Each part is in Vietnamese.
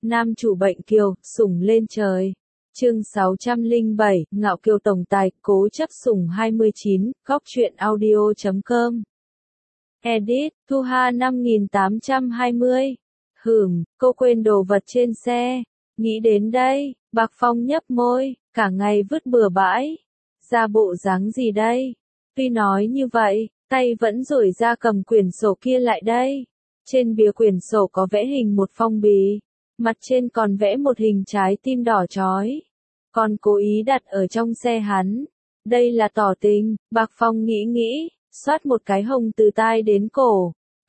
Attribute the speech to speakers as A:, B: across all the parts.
A: Nam chủ bệnh kiều, sủng lên trời. Chương 607, Ngạo Kiều tổng tài, cố chấp sủng 29, góc truyện audio.com. Edit, Thu Ha 5820. Cô quên đồ vật trên xe. Nghĩ đến đây, Bạc Phong nhấp môi, cả ngày vứt bừa bãi. Ra bộ dáng gì đây? Tuy nói như vậy, tay vẫn duỗi ra cầm quyển sổ kia lại đây. Trên bìa quyển sổ có vẽ hình một phong bì. Mặt trên còn vẽ một hình trái tim đỏ chói. Còn cố ý đặt ở trong xe hắn. Đây là tỏ tình, Bạc Phong nghĩ, xoát một cái hồng từ tai đến cổ.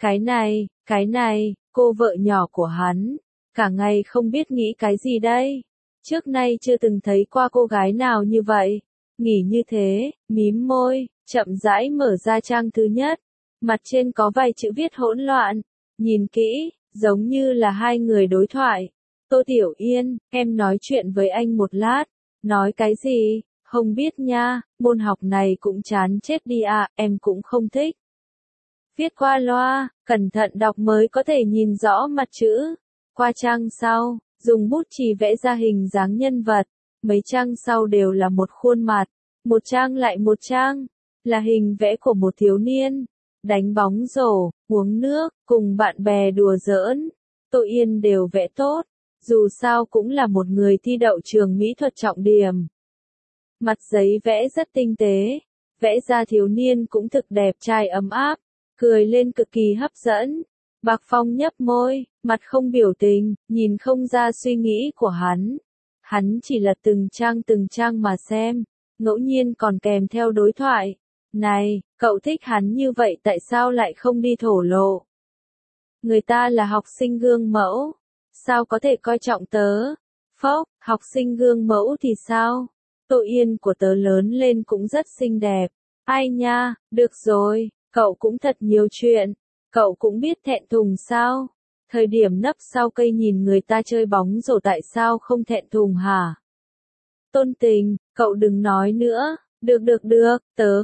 A: Cái này, cô vợ nhỏ của hắn. Cả ngày không biết nghĩ cái gì đây. Trước nay chưa từng thấy qua cô gái nào như vậy. Nghĩ như thế, mím môi, chậm rãi mở ra trang thứ nhất. Mặt trên có vài chữ viết hỗn loạn. Nhìn kỹ, giống như là hai người đối thoại. Tô Tiểu Yên, em nói chuyện với anh một lát. Nói cái gì? Không biết nha, môn học này cũng chán chết đi à, em cũng không thích. Viết qua loa, cẩn thận đọc mới có thể nhìn rõ mặt chữ. Qua trang sau, dùng bút chì vẽ ra hình dáng nhân vật. Mấy trang sau đều là một khuôn mặt. Một trang lại một trang, là hình vẽ của một thiếu niên. Đánh bóng rổ, uống nước, cùng bạn bè đùa giỡn. Tô Yên đều vẽ tốt. Dù sao cũng là một người thi đậu trường mỹ thuật trọng điểm. Mặt giấy vẽ rất tinh tế. Vẽ ra thiếu niên cũng thực đẹp trai ấm áp. Cười lên cực kỳ hấp dẫn. Bạc Phong nhấp môi, mặt không biểu tình, nhìn không ra suy nghĩ của hắn. Hắn chỉ lật từng trang mà xem. Ngẫu nhiên còn kèm theo đối thoại. Này, cậu thích hắn như vậy tại sao lại không đi thổ lộ? Người ta là học sinh gương mẫu. Sao có thể coi trọng tớ? Phốc, học sinh gương mẫu thì sao? Tô Yên của tớ lớn lên cũng rất xinh đẹp. Ai nha, được rồi, cậu cũng thật nhiều chuyện. Cậu cũng biết thẹn thùng sao? Thời điểm nấp sau cây nhìn người ta chơi bóng rổ tại sao không thẹn thùng hả? Tôn Tình, cậu đừng nói nữa. Được, tớ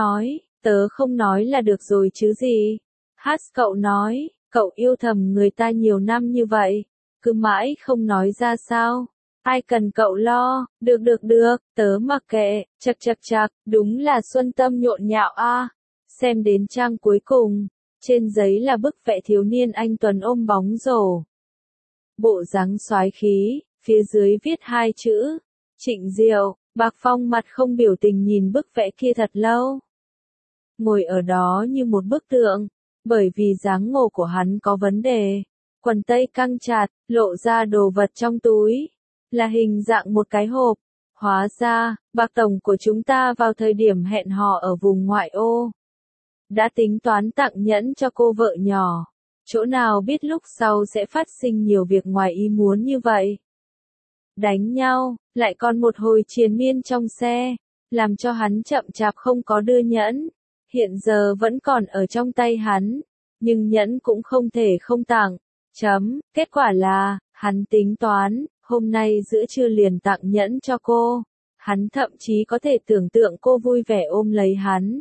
A: không nói là được rồi chứ gì. Hát cậu nói, cậu yêu thầm người ta nhiều năm như vậy. Cứ mãi không nói ra sao? Ai cần cậu lo, được, tớ mặc kệ, chật, đúng là xuân tâm nhộn nhạo a. Xem đến trang cuối cùng, trên giấy là bức vẽ thiếu niên anh tuấn ôm bóng rổ. Bộ dáng soái khí, phía dưới viết hai chữ, Trịnh Diệu. Bạc Phong mặt không biểu tình nhìn bức vẽ kia thật lâu. Ngồi ở đó như một bức tượng, bởi vì dáng ngồi của hắn có vấn đề. Quần tây căng chặt, lộ ra đồ vật trong túi. Là hình dạng một cái hộp. Hóa ra, Bạc tổng của chúng ta vào thời điểm hẹn hò ở vùng ngoại ô. Đã tính toán tặng nhẫn cho cô vợ nhỏ. Chỗ nào biết lúc sau sẽ phát sinh nhiều việc ngoài ý muốn như vậy. Đánh nhau, lại còn một hồi triền miên trong xe. Làm cho hắn chậm chạp không có đưa nhẫn. Hiện giờ vẫn còn ở trong tay hắn. Nhưng nhẫn cũng không thể không tặng. Kết quả là, hắn tính toán, hôm nay giữa trưa liền tặng nhẫn cho cô. Hắn thậm chí có thể tưởng tượng cô vui vẻ ôm lấy hắn.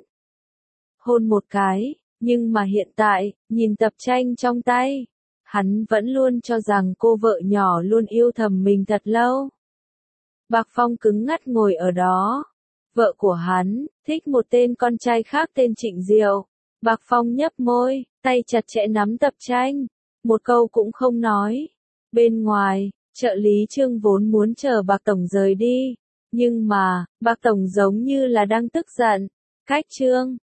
A: Hôn một cái, nhưng mà hiện tại, nhìn tập tranh trong tay, hắn vẫn luôn cho rằng cô vợ nhỏ luôn yêu thầm mình thật lâu. Bạc Phong cứng ngắt ngồi ở đó. Vợ của hắn, thích một tên con trai khác tên Trịnh Diệu. Bạc Phong nhấp môi, tay chặt chẽ nắm tập tranh. Một câu cũng không nói. Bên ngoài, trợ lý Trương vốn muốn chờ Bạc tổng rời đi. Nhưng mà, Bạc tổng giống như là đang tức giận. Cách Trương,